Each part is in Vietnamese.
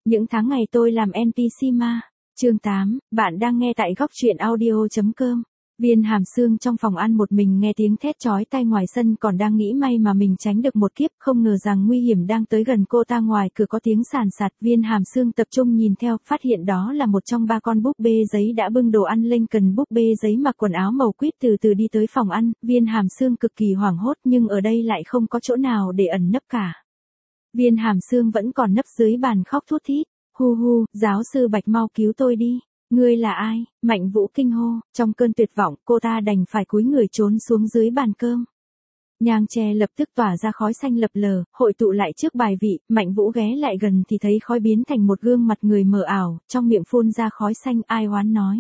Những tháng ngày tôi làm NPC ma. Chương 8, bạn đang nghe tại góc truyện audio.com. Viên Hàm Sương trong phòng ăn một mình nghe tiếng thét chói tai ngoài sân còn đang nghĩ may mà mình tránh được một kiếp, không ngờ rằng nguy hiểm đang tới gần cô ta. Ngoài cửa có tiếng sàn sạt, Viên Hàm Sương tập trung nhìn theo, phát hiện đó là một trong ba con búp bê giấy đã bưng đồ ăn lên. Cần búp bê giấy mặc quần áo màu quýt từ từ đi tới phòng ăn, Viên Hàm Sương cực kỳ hoảng hốt nhưng ở đây lại không có chỗ nào để ẩn nấp cả. Viên Hàm Sương vẫn còn nấp dưới bàn khóc thút thít. Hu hu, giáo sư Bạch mau cứu tôi đi. Ngươi là ai? Mạnh Vũ kinh hô, trong cơn tuyệt vọng, cô ta đành phải cúi người trốn xuống dưới bàn cơm. Nhang tre lập tức tỏa ra khói xanh lập lờ, hội tụ lại trước bài vị, Mạnh Vũ ghé lại gần thì thấy khói biến thành một gương mặt người mờ ảo, trong miệng phun ra khói xanh. Ai oán nói.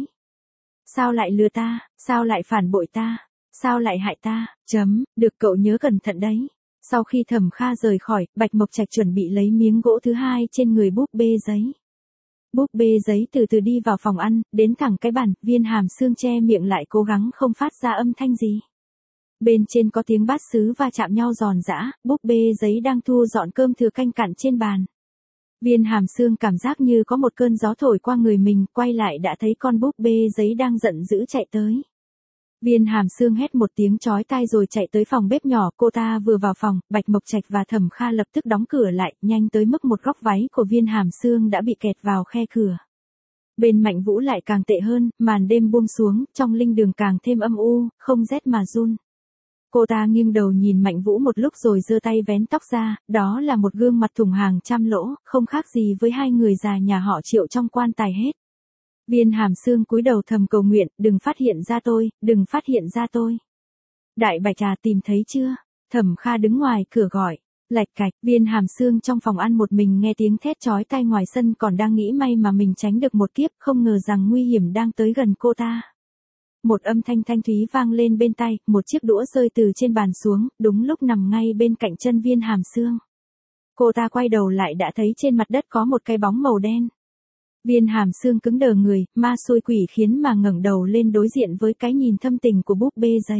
Sao lại lừa ta, sao lại phản bội ta, sao lại hại ta, được cậu nhớ cẩn thận đấy. Sau khi Thẩm Kha rời khỏi, Bạch Mộc Trạch chuẩn bị lấy miếng gỗ thứ hai trên người búp bê giấy. Búp bê giấy từ từ đi vào phòng ăn, đến thẳng cái bàn, Viên Hàm Sương che miệng lại cố gắng không phát ra âm thanh gì. Bên trên có tiếng bát sứ va chạm nhau giòn giã, búp bê giấy đang thu dọn cơm thừa canh cặn trên bàn. Viên Hàm Sương cảm giác như có một cơn gió thổi qua người mình, quay lại đã thấy con búp bê giấy đang giận dữ chạy tới. Viên Hàm Sương hét một tiếng chói tai rồi chạy tới phòng bếp nhỏ. Cô ta vừa vào phòng, Bạch Mộc Trạch và Thẩm Kha lập tức đóng cửa lại, nhanh tới mức một góc váy của Viên Hàm Sương đã bị kẹt vào khe cửa. Bên Mạnh Vũ lại càng tệ hơn, màn đêm buông xuống, trong linh đường càng thêm âm u, không rét mà run. Cô ta nghiêng đầu nhìn Mạnh Vũ một lúc rồi giơ tay vén tóc ra, đó là một gương mặt thủng hàng trăm lỗ, không khác gì với hai người già nhà họ Triệu trong quan tài hết. Viên Hàm Sương cúi đầu thầm cầu nguyện, đừng phát hiện ra tôi, đừng phát hiện ra tôi. Đại Bạch à, tìm thấy chưa? Thẩm Kha đứng ngoài cửa gọi. Lạch cạch, Viên Hàm Sương trong phòng ăn một mình nghe tiếng thét chói tai ngoài sân còn đang nghĩ may mà mình tránh được một kiếp, không ngờ rằng nguy hiểm đang tới gần cô ta. Một âm thanh thanh thúy vang lên bên tai, một chiếc đũa rơi từ trên bàn xuống, đúng lúc nằm ngay bên cạnh chân Viên Hàm Sương. Cô ta quay đầu lại đã thấy trên mặt đất có một cái bóng màu đen. Viên Hàm Sương cứng đờ người, ma xui quỷ khiến mà ngẩng đầu lên đối diện với cái nhìn thâm tình của búp bê giấy.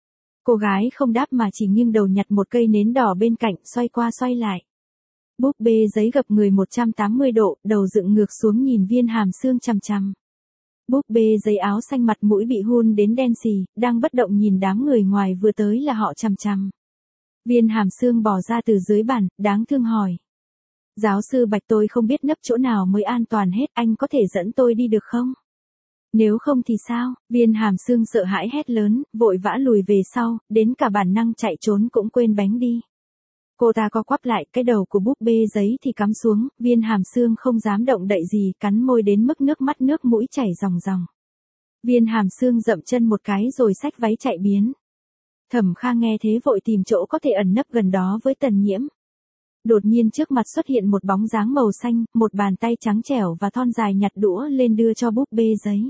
Cô gái không đáp mà chỉ nghiêng đầu nhặt một cây nến đỏ bên cạnh, xoay qua xoay lại. Búp bê giấy gập người 180 độ, đầu dựng ngược xuống nhìn Viên Hàm Sương chằm chằm. Búp bê giấy áo xanh mặt mũi bị hun đến đen xì, đang bất động nhìn đám người ngoài vừa tới là họ chằm chằm. Viên Hàm Sương bò ra từ dưới bàn, đáng thương hỏi. Giáo sư Bạch, tôi không biết nấp chỗ nào mới an toàn hết, anh có thể dẫn tôi đi được không? Nếu không thì sao? Viên Hàm Sương sợ hãi hét lớn, vội vã lùi về sau, đến cả bản năng chạy trốn cũng quên bánh đi. Cô ta co quắp lại, cái đầu của búp bê giấy thì cắm xuống, Viên Hàm Sương không dám động đậy gì, cắn môi đến mức nước mắt nước mũi chảy ròng ròng. Viên Hàm Sương dậm chân một cái rồi xách váy chạy biến. Thẩm Kha nghe thế vội tìm chỗ có thể ẩn nấp gần đó với Tần Nhiễm. Đột nhiên trước mặt xuất hiện một bóng dáng màu xanh, một bàn tay trắng trẻo và thon dài nhặt đũa lên đưa cho búp bê giấy.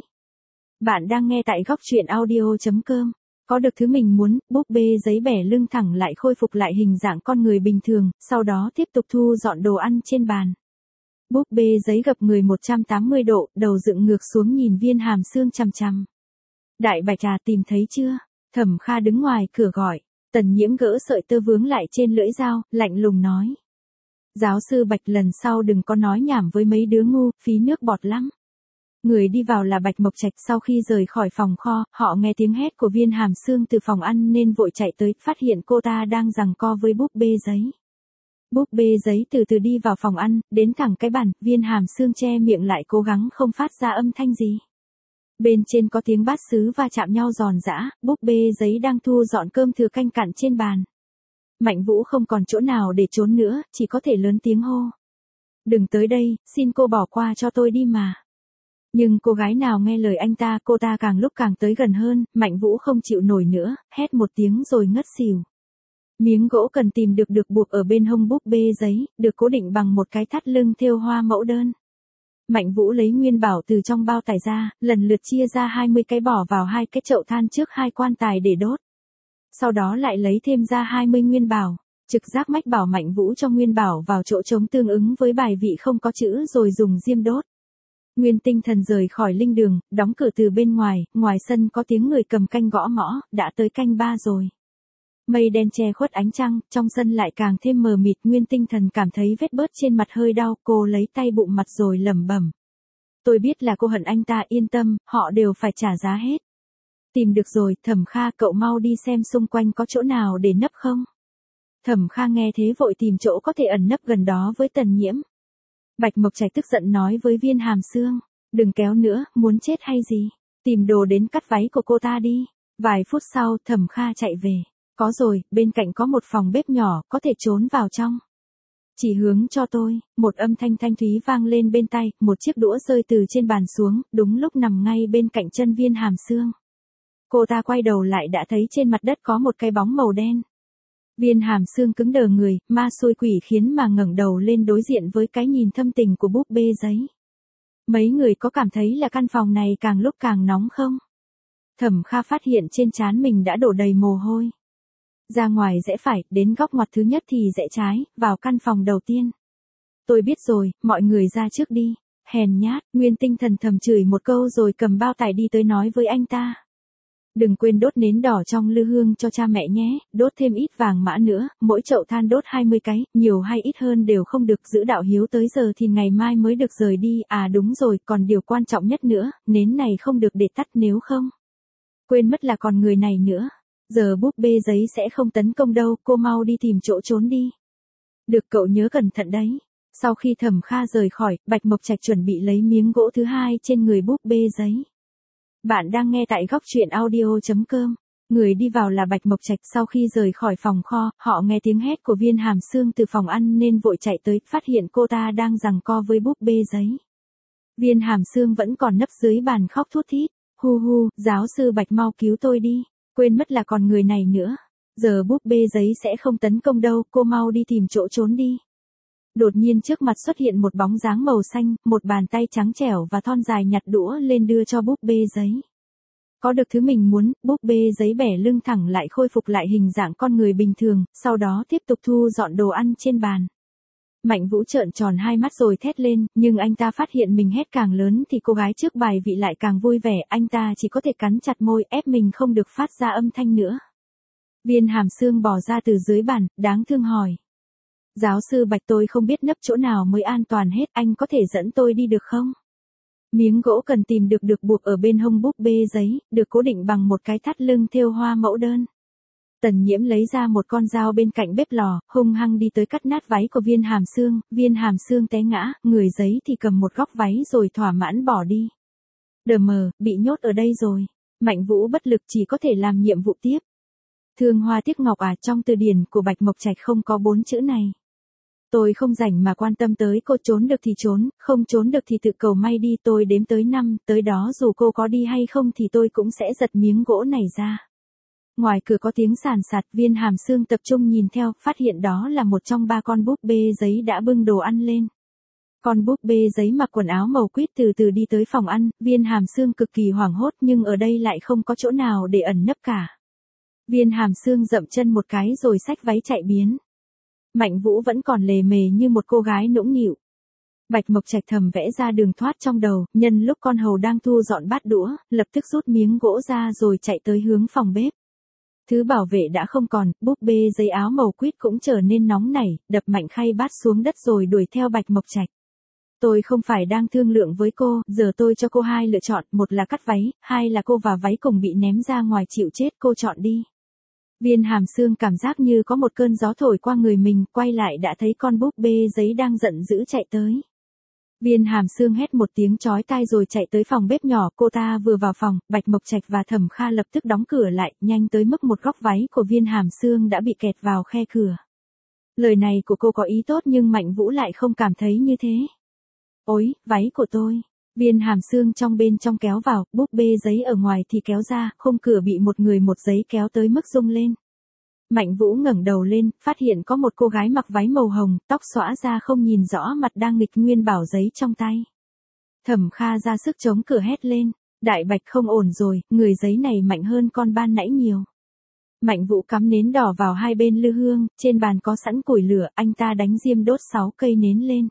Bạn đang nghe tại góc truyện audio.com. Có được thứ mình muốn, búp bê giấy bẻ lưng thẳng lại khôi phục lại hình dạng con người bình thường, sau đó tiếp tục thu dọn đồ ăn trên bàn. Búp bê giấy gập người 180 độ, đầu dựng ngược xuống nhìn Viên Hàm Sương chằm chằm. Đại Bạch à, tìm thấy chưa? Thẩm Kha đứng ngoài cửa gọi. Tần Nhiễm gỡ sợi tơ vướng lại trên lưỡi dao, lạnh lùng nói. Giáo sư Bạch, lần sau đừng có nói nhảm với mấy đứa ngu, phí nước bọt lắm. Người đi vào là Bạch Mộc Trạch. Sau khi rời khỏi phòng kho, họ nghe tiếng hét của Viên Hàm Sương từ phòng ăn nên vội chạy tới, phát hiện cô ta đang giằng co với búp bê giấy. Búp bê giấy từ từ đi vào phòng ăn, đến thẳng cái bàn, Viên Hàm Sương che miệng lại cố gắng không phát ra âm thanh gì. Bên trên có tiếng bát sứ va chạm nhau giòn giã, búp bê giấy đang thu dọn cơm thừa canh cặn trên bàn. Mạnh Vũ không còn chỗ nào để trốn nữa, chỉ có thể lớn tiếng hô. Đừng tới đây, xin cô bỏ qua cho tôi đi mà. Nhưng cô gái nào nghe lời anh ta, cô ta càng lúc càng tới gần hơn, Mạnh Vũ không chịu nổi nữa, hét một tiếng rồi ngất xỉu. Miếng gỗ cần tìm được buộc ở bên hông búp bê giấy, được cố định bằng một cái thắt lưng thêu hoa mẫu đơn. Mạnh Vũ lấy nguyên bảo từ trong bao tải ra, lần lượt chia ra 20 cái bỏ vào hai cái chậu than trước hai quan tài để đốt. Sau đó lại lấy thêm ra 20 nguyên bảo, trực giác mách bảo Mạnh Vũ cho nguyên bảo vào chỗ trống tương ứng với bài vị không có chữ rồi dùng diêm đốt. Nguyên tinh thần rời khỏi linh đường, đóng cửa từ bên ngoài, ngoài sân có tiếng người cầm canh gõ mõ, đã tới canh 3 rồi. Mây đen che khuất ánh trăng, trong sân lại càng thêm mờ mịt. Nguyên Tinh Thần cảm thấy vết bớt trên mặt hơi đau, cô lấy tay bụng mặt rồi lẩm bẩm. Tôi biết là cô hận anh ta, yên tâm, họ đều phải trả giá hết. Tìm được rồi, Thẩm Kha, cậu mau đi xem xung quanh có chỗ nào để nấp không. Thẩm Kha nghe thế vội tìm chỗ có thể ẩn nấp gần đó với Tần Nhiễm. Bạch Mộc Trạch tức giận nói với Viên Hàm Xương, đừng kéo nữa, muốn chết hay gì, tìm đồ đến cắt váy của cô ta đi. Vài phút sau, Thẩm Kha chạy về. Có rồi, bên cạnh có một phòng bếp nhỏ, có thể trốn vào trong. Chỉ hướng cho tôi, một âm thanh thanh thúy vang lên bên tai, một chiếc đũa rơi từ trên bàn xuống, đúng lúc nằm ngay bên cạnh chân Viên Hàm Xương. Cô ta quay đầu lại đã thấy trên mặt đất có một cái bóng màu đen. Viên Hàm Xương cứng đờ người, ma xui quỷ khiến mà ngẩng đầu lên đối diện với cái nhìn thâm tình của búp bê giấy. Mấy người có cảm thấy là căn phòng này càng lúc càng nóng không? Thẩm Kha phát hiện trên trán mình đã đổ đầy mồ hôi. Ra ngoài rẽ phải, đến góc ngoặt thứ nhất thì rẽ trái, vào căn phòng đầu tiên. Tôi biết rồi, mọi người ra trước đi. Hèn nhát, Nguyên Tinh Thần thầm chửi một câu rồi cầm bao tải đi tới nói với anh ta. Đừng quên đốt nến đỏ trong lư hương cho cha mẹ nhé, đốt thêm ít vàng mã nữa, mỗi chậu than đốt 20 cái, nhiều hay ít hơn đều không được, giữ đạo hiếu tới giờ thì ngày mai mới được rời đi. À đúng rồi, còn điều quan trọng nhất nữa, nến này không được để tắt, nếu không quên mất là còn người này nữa. Giờ búp bê giấy sẽ không tấn công đâu, cô mau đi tìm chỗ trốn đi. Được, cậu nhớ cẩn thận đấy. Sau khi Thẩm Kha rời khỏi, Bạch Mộc Trạch chuẩn bị lấy miếng gỗ thứ hai trên người búp bê giấy. Bạn đang nghe tại góc truyện audio.com. Người đi vào là Bạch Mộc Trạch. Sau khi rời khỏi phòng kho, họ nghe tiếng hét của Viên Hàm Xương từ phòng ăn nên vội chạy tới, phát hiện cô ta đang giằng co với búp bê giấy. Viên Hàm Xương vẫn còn nấp dưới bàn khóc thút thít. Hu hu, giáo sư Bạch mau cứu tôi đi. Quên mất là còn người này nữa. Giờ búp bê giấy sẽ không tấn công đâu, cô mau đi tìm chỗ trốn đi. Đột nhiên trước mặt xuất hiện một bóng dáng màu xanh, một bàn tay trắng trẻo và thon dài nhặt đũa lên đưa cho búp bê giấy. Có được thứ mình muốn, búp bê giấy bẻ lưng thẳng lại khôi phục lại hình dạng con người bình thường, sau đó tiếp tục thu dọn đồ ăn trên bàn. Mạnh Vũ trợn tròn hai mắt rồi thét lên, nhưng anh ta phát hiện mình hét càng lớn thì cô gái trước bài vị lại càng vui vẻ, anh ta chỉ có thể cắn chặt môi ép mình không được phát ra âm thanh nữa. Viên Hàm Xương bò ra từ dưới bàn, đáng thương hỏi. Giáo sư Bạch, tôi không biết nấp chỗ nào mới an toàn hết, anh có thể dẫn tôi đi được không? Miếng gỗ cần tìm được buộc ở bên hông búp bê giấy, được cố định bằng một cái thắt lưng thêu hoa mẫu đơn. Tần Nhiễm lấy ra một con dao bên cạnh bếp lò, hung hăng đi tới cắt nát váy của Viên Hàm Xương té ngã, người giấy thì cầm một góc váy rồi thỏa mãn bỏ đi. Đờ mờ, bị nhốt ở đây rồi. Mạnh Vũ bất lực chỉ có thể làm nhiệm vụ tiếp. Thương hoa tiếc ngọc à, trong từ điển của Bạch Mộc Trạch không có 4 chữ này. Tôi không rảnh mà quan tâm tới cô, trốn được thì trốn, không trốn được thì tự cầu may đi, tôi đếm tới 5, tới đó dù cô có đi hay không thì tôi cũng sẽ giật miếng gỗ này ra. Ngoài cửa có tiếng sàn sạt, Viên Hàm Xương tập trung nhìn theo, phát hiện đó là một trong 3 con búp bê giấy đã bưng đồ ăn lên. Con búp bê giấy mặc quần áo màu quýt từ từ đi tới phòng ăn, Viên Hàm Xương cực kỳ hoảng hốt nhưng ở đây lại không có chỗ nào để ẩn nấp cả. Viên Hàm Xương dậm chân một cái rồi xách váy chạy biến. Mạnh Vũ vẫn còn lề mề như một cô gái nũng nịu. Bạch Mộc Trạch thầm vẽ ra đường thoát trong đầu, nhân lúc con hầu đang thu dọn bát đũa, lập tức rút miếng gỗ ra rồi chạy tới hướng phòng bếp. Thứ bảo vệ đã không còn, búp bê giấy áo màu quýt cũng trở nên nóng nảy, đập mạnh khay bát xuống đất rồi đuổi theo Bạch Mộc Trạch. Tôi không phải đang thương lượng với cô, giờ tôi cho cô 2 lựa chọn, một là cắt váy, 2 là cô và váy cùng bị ném ra ngoài chịu chết, cô chọn đi. Viên Hàm Xương cảm giác như có một cơn gió thổi qua người mình, quay lại đã thấy con búp bê giấy đang giận dữ chạy tới. Viên Hàm Xương hét một tiếng chói tai rồi chạy tới phòng bếp nhỏ, cô ta vừa vào phòng, Bạch Mộc Trạch và Thẩm Kha lập tức đóng cửa lại, nhanh tới mức một góc váy của Viên Hàm Xương đã bị kẹt vào khe cửa. Lời này của cô có ý tốt nhưng Mạnh Vũ lại không cảm thấy như thế. Ôi, váy của tôi. Viên Hàm Xương trong bên trong kéo vào, búp bê giấy ở ngoài thì kéo ra, khung cửa bị một người một giấy kéo tới mức rung lên. Mạnh Vũ ngẩng đầu lên, phát hiện có một cô gái mặc váy màu hồng, tóc xõa ra không nhìn rõ mặt đang nghịch nguyên bảo giấy trong tay. Thẩm Kha ra sức chống cửa hét lên, Đại Bạch không ổn rồi, người giấy này mạnh hơn con ban nãy nhiều. Mạnh Vũ cắm nến đỏ vào hai bên lư hương, trên bàn có sẵn củi lửa, anh ta đánh diêm đốt 6 cây nến lên.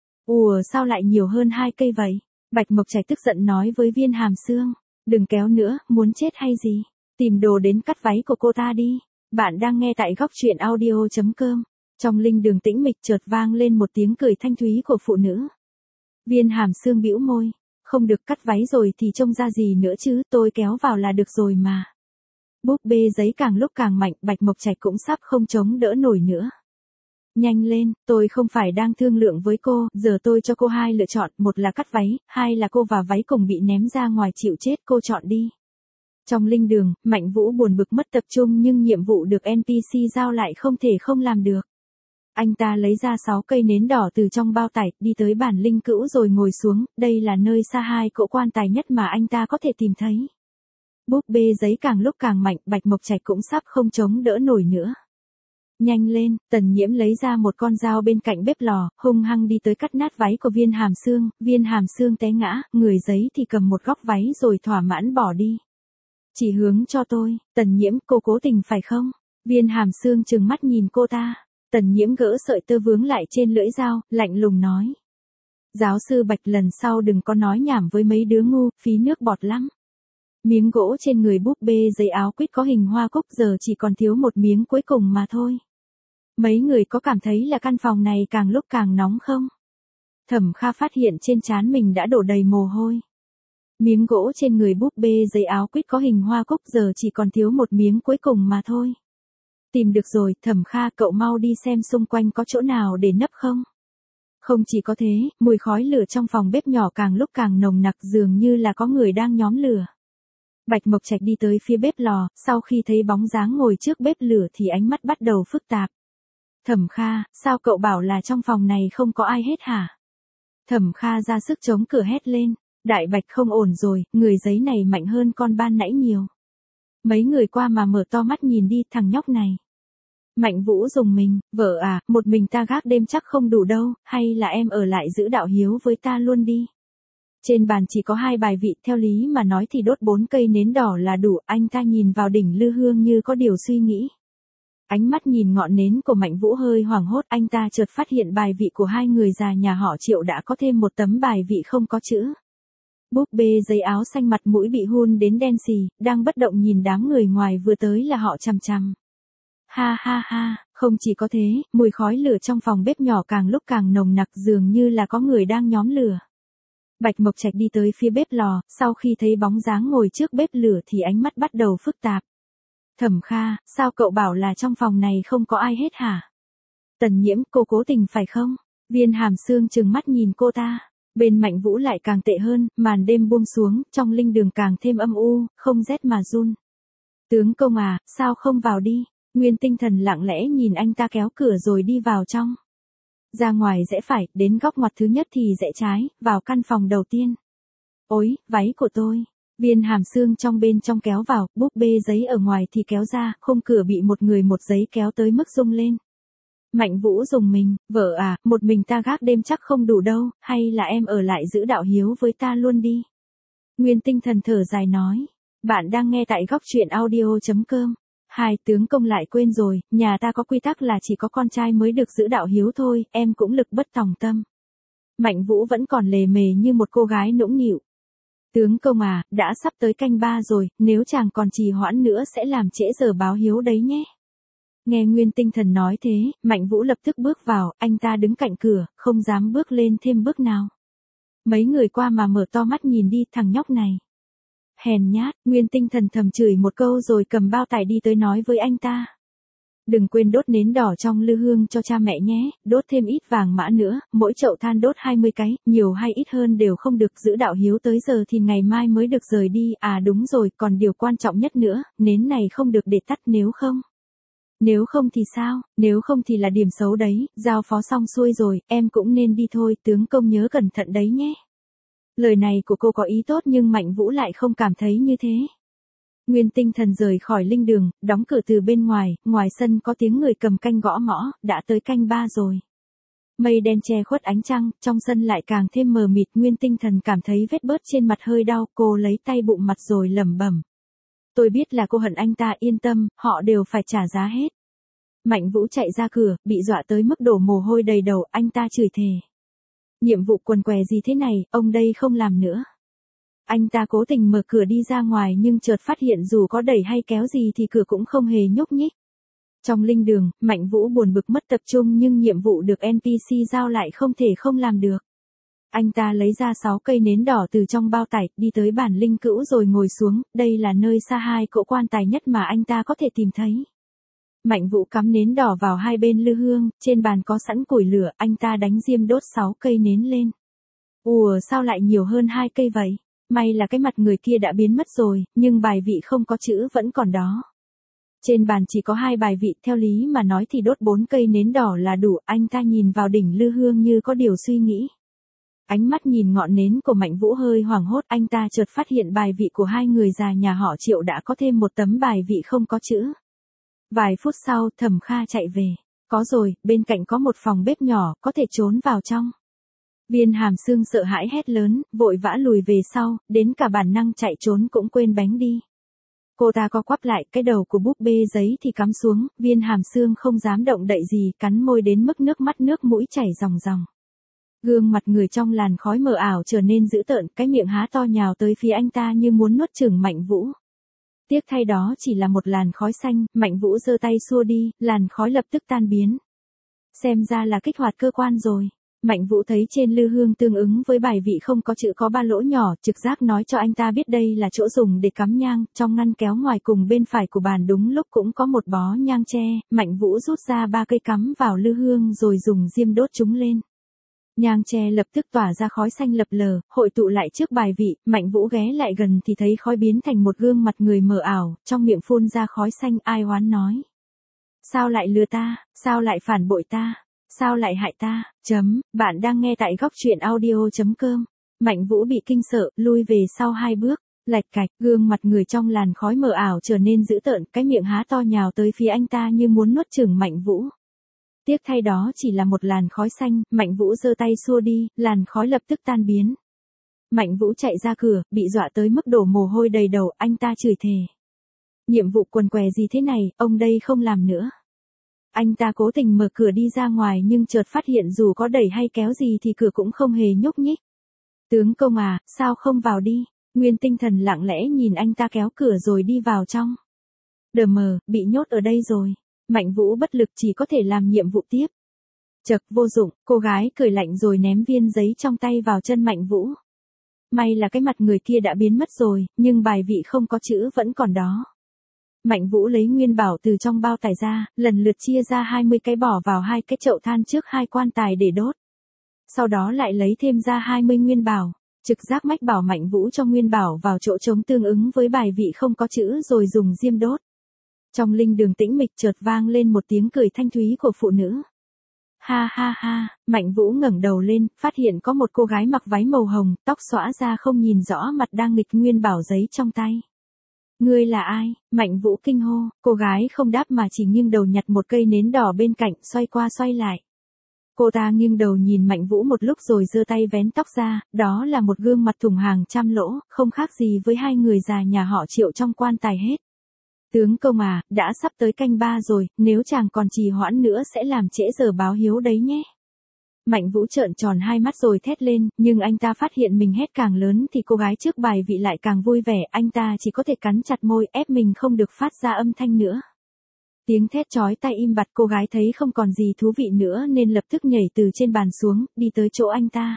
Ủa sao lại nhiều hơn 2 cây vậy? Bạch Mộc Trạch tức giận nói với Viên Hàm Xương, đừng kéo nữa, muốn chết hay gì? Tìm đồ đến cắt váy của cô ta đi. Bạn đang nghe tại góc truyện audio.com. Trong linh đường tĩnh mịch chợt vang lên một tiếng cười thanh thúy của phụ nữ. Viên Hàm Sương bĩu môi, không được cắt váy rồi thì trông ra gì nữa chứ, tôi kéo vào là được rồi mà. Búp bê giấy càng lúc càng mạnh, Bạch Mộc Trạch cũng sắp không chống đỡ nổi nữa. Nhanh lên, tôi không phải đang thương lượng với cô, giờ tôi cho cô hai lựa chọn, một là cắt váy, hai là cô và váy cùng bị ném ra ngoài chịu chết, cô chọn đi. Trong linh đường, Mạnh Vũ buồn bực mất tập trung nhưng nhiệm vụ được NPC giao lại không thể không làm được. Anh ta lấy ra 6 cây nến đỏ từ trong bao tải, đi tới bản linh cữu rồi ngồi xuống, đây là nơi xa hai cỗ quan tài nhất mà anh ta có thể tìm thấy. Búp bê giấy càng lúc càng mạnh, Bạch Mộc Trạch cũng sắp không chống đỡ nổi nữa. Nhanh lên, Tần Nhiễm lấy ra một con dao bên cạnh bếp lò, hung hăng đi tới cắt nát váy của Viên Hàm Sương té ngã, người giấy thì cầm một góc váy rồi thỏa mãn bỏ đi. Chỉ hướng cho tôi, Tần Nhiễm, cô cố tình phải không? Viên Hàm Sương trừng mắt nhìn cô ta. Tần Nhiễm gỡ sợi tơ vướng lại trên lưỡi dao, lạnh lùng nói. Giáo sư Bạch, lần sau đừng có nói nhảm với mấy đứa ngu, phí nước bọt lắm. Miếng gỗ trên người búp bê giấy áo quýt có hình hoa cúc giờ chỉ còn thiếu một miếng cuối cùng mà thôi. Mấy người có cảm thấy là căn phòng này càng lúc càng nóng không? Thẩm Kha phát hiện trên trán mình đã đổ đầy mồ hôi. Miếng gỗ trên người búp bê giấy áo quýt có hình hoa cúc giờ chỉ còn thiếu một miếng cuối cùng mà thôi. Tìm được rồi, Thẩm Kha, cậu mau đi xem xung quanh có chỗ nào để nấp không? Không chỉ có thế, mùi khói lửa trong phòng bếp nhỏ càng lúc càng nồng nặc, dường như là có người đang nhóm lửa. Bạch Mộc Trạch đi tới phía bếp lò, sau khi thấy bóng dáng ngồi trước bếp lửa thì ánh mắt bắt đầu phức tạp. Thẩm Kha, sao cậu bảo là trong phòng này không có ai hết hả? Thẩm Kha ra sức chống cửa hét lên. Đại Bạch, không ổn rồi, người giấy này mạnh hơn con ban nãy nhiều. Mấy người qua mà mở to mắt nhìn đi, thằng nhóc này. Mạnh Vũ dùng mình, vợ à, một mình ta gác đêm chắc không đủ đâu, hay là em ở lại giữ đạo hiếu với ta luôn đi. Trên bàn chỉ có 2 bài vị, theo lý mà nói thì đốt 4 cây nến đỏ là đủ, anh ta nhìn vào đỉnh lư hương như có điều suy nghĩ. Ánh mắt nhìn ngọn nến của Mạnh Vũ hơi hoảng hốt, anh ta chợt phát hiện bài vị của 2 người già nhà họ Triệu đã có thêm một tấm bài vị không có chữ. Búp bê giấy áo xanh mặt mũi bị hun đến đen xì, đang bất động nhìn đám người ngoài vừa tới là họ chằm chằm. Ha ha ha, không chỉ có thế, mùi khói lửa trong phòng bếp nhỏ càng lúc càng nồng nặc, dường như là có người đang nhóm lửa. Bạch Mộc Trạch đi tới phía bếp lò, sau khi thấy bóng dáng ngồi trước bếp lửa thì ánh mắt bắt đầu phức tạp. Thẩm Kha, sao cậu bảo là trong phòng này không có ai hết hả? Tần Nhiễm, cô cố tình phải không? Viên Hàm Sương trừng mắt nhìn cô ta. Bên Mạnh Vũ lại càng tệ hơn, màn đêm buông xuống, trong linh đường càng thêm âm u, không rét mà run. Tướng công à, sao không vào đi? Nguyên Tinh Thần lặng lẽ nhìn anh ta kéo cửa rồi đi vào trong. Ra ngoài rẽ phải, đến góc ngoặt thứ nhất thì rẽ trái, vào căn phòng đầu tiên. Ôi, váy của tôi. Viên Hàm Sương trong bên trong kéo vào, búp bê giấy ở ngoài thì kéo ra, khung cửa bị một người một giấy kéo tới mức rung lên. Mạnh Vũ dùng mình, vợ à, một mình ta gác đêm chắc không đủ đâu, hay là em ở lại giữ đạo hiếu với ta luôn đi. Nguyên Tinh Thần thở dài nói, bạn đang nghe tại góc truyện audio.com. Hai, tướng công lại quên rồi, nhà ta có quy tắc là chỉ có con trai mới được giữ đạo hiếu thôi, em cũng lực bất tòng tâm. Mạnh Vũ vẫn còn lề mề như một cô gái nũng nịu. Tướng công à, đã sắp tới canh 3 rồi, nếu chàng còn trì hoãn nữa sẽ làm trễ giờ báo hiếu đấy nhé. Nghe Nguyên Tinh Thần nói thế, Mạnh Vũ lập tức bước vào, anh ta đứng cạnh cửa, không dám bước lên thêm bước nào. Mấy người qua mà mở to mắt nhìn đi, thằng nhóc này. Hèn nhát, Nguyên Tinh Thần thầm chửi một câu rồi cầm bao tải đi tới nói với anh ta. Đừng quên đốt nến đỏ trong lư hương cho cha mẹ nhé, đốt thêm ít vàng mã nữa, mỗi chậu than đốt 20 cái, nhiều hay ít hơn đều không được, giữ đạo hiếu tới giờ thì ngày mai mới được rời đi, à đúng rồi, còn điều quan trọng nhất nữa, nến này không được để tắt nếu không. Nếu không thì sao, nếu không thì là điểm xấu đấy, giao phó xong xuôi rồi, em cũng nên đi thôi, tướng công nhớ cẩn thận đấy nhé. Lời này của cô có ý tốt nhưng Mạnh Vũ lại không cảm thấy như thế. Nguyên Tinh Thần rời khỏi linh đường, đóng cửa từ bên ngoài, ngoài sân có tiếng người cầm canh gõ mõ, đã tới canh 3 rồi. Mây đen che khuất ánh trăng, trong sân lại càng thêm mờ mịt, Nguyên Tinh Thần cảm thấy vết bớt trên mặt hơi đau, cô lấy tay bụng mặt rồi lẩm bẩm. Tôi biết là cô hận anh ta, yên tâm, họ đều phải trả giá hết. Mạnh Vũ chạy ra cửa, bị dọa tới mức đổ mồ hôi đầy đầu, anh ta chửi thề. Nhiệm vụ quần què gì thế này, ông đây không làm nữa. Anh ta cố tình mở cửa đi ra ngoài nhưng chợt phát hiện dù có đẩy hay kéo gì thì cửa cũng không hề nhúc nhích. Trong linh đường, Mạnh Vũ buồn bực mất tập trung nhưng nhiệm vụ được NPC giao lại không thể không làm được. Anh ta lấy ra 6 cây nến đỏ từ trong bao tải, đi tới bản linh cữu rồi ngồi xuống, đây là nơi xa hai cỗ quan tài nhất mà anh ta có thể tìm thấy. Mạnh Vũ cắm nến đỏ vào hai bên lư hương, trên bàn có sẵn củi lửa, anh ta đánh diêm đốt 6 cây nến lên. Ủa sao lại nhiều hơn 2 cây vậy? May là cái mặt người kia đã biến mất rồi, nhưng bài vị không có chữ vẫn còn đó. Trên bàn chỉ có 2 bài vị, theo lý mà nói thì đốt 4 cây nến đỏ là đủ, anh ta nhìn vào đỉnh lư hương như có điều suy nghĩ. Ánh mắt nhìn ngọn nến của Mạnh Vũ hơi hoảng hốt, anh ta chợt phát hiện bài vị của 2 người già nhà họ Triệu đã có thêm một tấm bài vị không có chữ. Vài phút sau, Thẩm Kha chạy về. Có rồi, bên cạnh có một phòng bếp nhỏ, có thể trốn vào trong. Viên Hàm Sương sợ hãi hét lớn, vội vã lùi về sau, đến cả bản năng chạy trốn cũng quên bánh đi. Cô ta co quắp lại, cái đầu của búp bê giấy thì cắm xuống, Viên Hàm Sương không dám động đậy gì, cắn môi đến mức nước mắt nước mũi chảy ròng ròng. Gương mặt người trong làn khói mờ ảo trở nên dữ tợn, cái miệng há to nhào tới phía anh ta như muốn nuốt chửng Mạnh Vũ. Tiếc thay đó chỉ là một làn khói xanh, Mạnh Vũ giơ tay xua đi, làn khói lập tức tan biến. Xem ra là kích hoạt cơ quan rồi. Mạnh Vũ thấy trên lư hương tương ứng với bài vị không có chữ có 3 lỗ nhỏ, trực giác nói cho anh ta biết đây là chỗ dùng để cắm nhang, trong ngăn kéo ngoài cùng bên phải của bàn đúng lúc cũng có một bó nhang tre, Mạnh Vũ rút ra 3 cây cắm vào lư hương rồi dùng diêm đốt chúng lên. Nhang tre lập tức tỏa ra khói xanh lập lờ, hội tụ lại trước bài vị, Mạnh Vũ ghé lại gần thì thấy khói biến thành một gương mặt người mờ ảo, trong miệng phun ra khói xanh, ai oán nói. Sao lại lừa ta, sao lại phản bội ta, sao lại hại ta, bạn đang nghe tại góc truyện audio.com. Mạnh Vũ bị kinh sợ, lui về sau 2 bước, lạch cạch, gương mặt người trong làn khói mờ ảo trở nên dữ tợn, cái miệng há to nhào tới phía anh ta như muốn nuốt chửng Mạnh Vũ. Tiếc thay đó chỉ là một làn khói xanh, Mạnh Vũ giơ tay xua đi, làn khói lập tức tan biến. Mạnh Vũ chạy ra cửa, bị dọa tới mức đổ mồ hôi đầy đầu, anh ta chửi thề. Nhiệm vụ quần què gì thế này, ông đây không làm nữa. Anh ta cố tình mở cửa đi ra ngoài nhưng chợt phát hiện dù có đẩy hay kéo gì thì cửa cũng không hề nhúc nhích. Tướng công à, sao không vào đi? Nguyên Tinh Thần lặng lẽ nhìn anh ta kéo cửa rồi đi vào trong. Đờ mờ, bị nhốt ở đây rồi. Mạnh Vũ bất lực chỉ có thể làm nhiệm vụ tiếp. Chật, vô dụng, cô gái cười lạnh rồi ném viên giấy trong tay vào chân Mạnh Vũ. May là cái mặt người kia đã biến mất rồi, nhưng bài vị không có chữ vẫn còn đó. Mạnh Vũ lấy nguyên bảo từ trong bao tải ra, lần lượt chia ra 20 cái bỏ vào 2 cái chậu than trước 2 quan tài để đốt. Sau đó lại lấy thêm ra 20 nguyên bảo. Trực giác mách bảo Mạnh Vũ cho nguyên bảo vào chỗ trống tương ứng với bài vị không có chữ rồi dùng diêm đốt. Trong linh đường tĩnh mịch chợt vang lên một tiếng cười thanh thúy của phụ nữ. Ha ha ha, Mạnh Vũ ngẩng đầu lên, phát hiện có một cô gái mặc váy màu hồng, tóc xõa ra không nhìn rõ mặt đang nghịch nguyên bảo giấy trong tay. Ngươi là ai? Mạnh Vũ kinh hô, cô gái không đáp mà chỉ nghiêng đầu nhặt một cây nến đỏ bên cạnh, xoay qua xoay lại. Cô ta nghiêng đầu nhìn Mạnh Vũ một lúc rồi giơ tay vén tóc ra, đó là một gương mặt thủng hàng trăm lỗ, không khác gì với 2 người già nhà họ Triệu trong quan tài hết. Tướng công à, đã sắp tới canh 3 rồi, nếu chàng còn trì hoãn nữa sẽ làm trễ giờ báo hiếu đấy nhé. Mạnh Vũ trợn tròn 2 mắt rồi thét lên, nhưng anh ta phát hiện mình hét càng lớn thì cô gái trước bài vị lại càng vui vẻ, anh ta chỉ có thể cắn chặt môi ép mình không được phát ra âm thanh nữa. Tiếng thét chói tai im bặt, cô gái thấy không còn gì thú vị nữa nên lập tức nhảy từ trên bàn xuống, đi tới chỗ anh ta.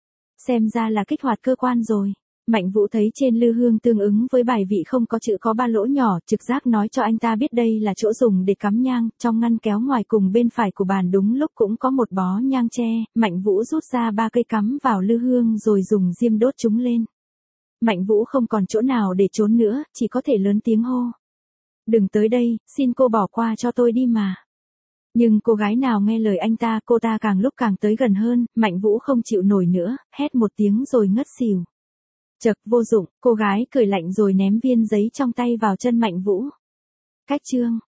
Xem ra là kích hoạt cơ quan rồi. Mạnh Vũ thấy trên lư hương tương ứng với bài vị không có chữ có 3 lỗ nhỏ, trực giác nói cho anh ta biết đây là chỗ dùng để cắm nhang, trong ngăn kéo ngoài cùng bên phải của bàn đúng lúc cũng có một bó nhang tre, Mạnh Vũ rút ra 3 cây cắm vào lư hương rồi dùng diêm đốt chúng lên. Mạnh Vũ không còn chỗ nào để trốn nữa, chỉ có thể lớn tiếng hô. Đừng tới đây, xin cô bỏ qua cho tôi đi mà. Nhưng cô gái nào nghe lời anh ta, cô ta càng lúc càng tới gần hơn, Mạnh Vũ không chịu nổi nữa, hét một tiếng rồi ngất xỉu. Chật, vô dụng, cô gái cười lạnh rồi ném viên giấy trong tay vào chân Mạnh Vũ. Cách chương